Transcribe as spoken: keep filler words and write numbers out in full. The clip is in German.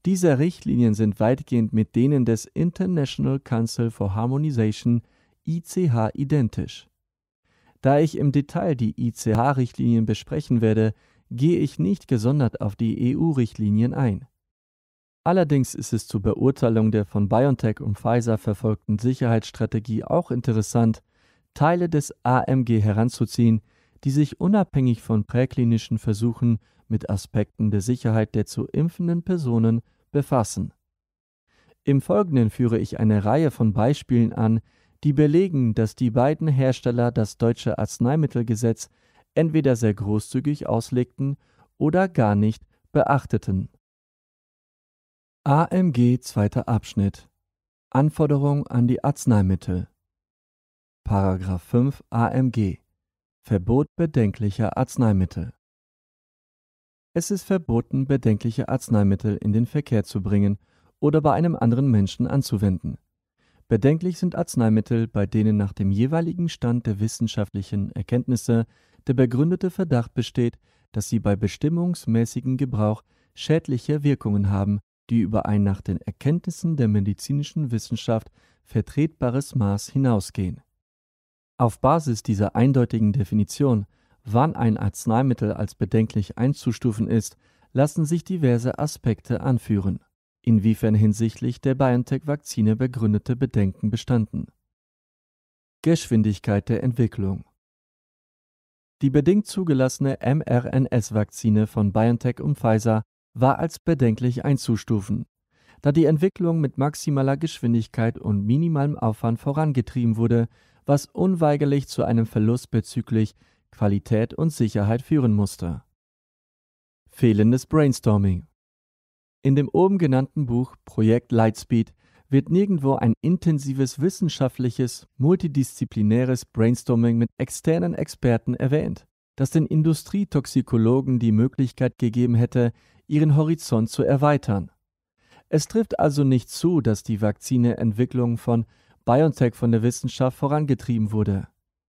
Diese Richtlinien sind weitgehend mit denen des International Council for Harmonization I C H identisch. Da ich im Detail die I C H-Richtlinien besprechen werde, gehe ich nicht gesondert auf die E U-Richtlinien ein. Allerdings ist es zur Beurteilung der von BioNTech und Pfizer verfolgten Sicherheitsstrategie auch interessant, Teile des A M G heranzuziehen, die sich unabhängig von präklinischen Versuchen mit Aspekten der Sicherheit der zu impfenden Personen befassen. Im Folgenden führe ich eine Reihe von Beispielen an, die belegen, dass die beiden Hersteller das deutsche Arzneimittelgesetz entweder sehr großzügig auslegten oder gar nicht beachteten. A M G zweiter Abschnitt Anforderung an die Arzneimittel Paragraph fünf A M G Verbot bedenklicher Arzneimittel. Es ist verboten, bedenkliche Arzneimittel in den Verkehr zu bringen oder bei einem anderen Menschen anzuwenden. Bedenklich sind Arzneimittel, bei denen nach dem jeweiligen Stand der wissenschaftlichen Erkenntnisse der begründete Verdacht besteht, dass sie bei bestimmungsmäßigem Gebrauch schädliche Wirkungen haben, die über ein nach den Erkenntnissen der medizinischen Wissenschaft vertretbares Maß hinausgehen. Auf Basis dieser eindeutigen Definition, wann ein Arzneimittel als bedenklich einzustufen ist, lassen sich diverse Aspekte anführen, inwiefern hinsichtlich der BioNTech-Vakzine begründete Bedenken bestanden. Geschwindigkeit der Entwicklung. Die bedingt zugelassene mRNA-Vakzine von BioNTech und Pfizer war als bedenklich einzustufen, da die Entwicklung mit maximaler Geschwindigkeit und minimalem Aufwand vorangetrieben wurde, was unweigerlich zu einem Verlust bezüglich Qualität und Sicherheit führen musste. Fehlendes Brainstorming. In dem oben genannten Buch Projekt Lightspeed wird nirgendwo ein intensives wissenschaftliches, multidisziplinäres Brainstorming mit externen Experten erwähnt, das den Industrietoxikologen die Möglichkeit gegeben hätte, ihren Horizont zu erweitern. Es trifft also nicht zu, dass die Vakzineentwicklung von BioNTech von der Wissenschaft vorangetrieben wurde.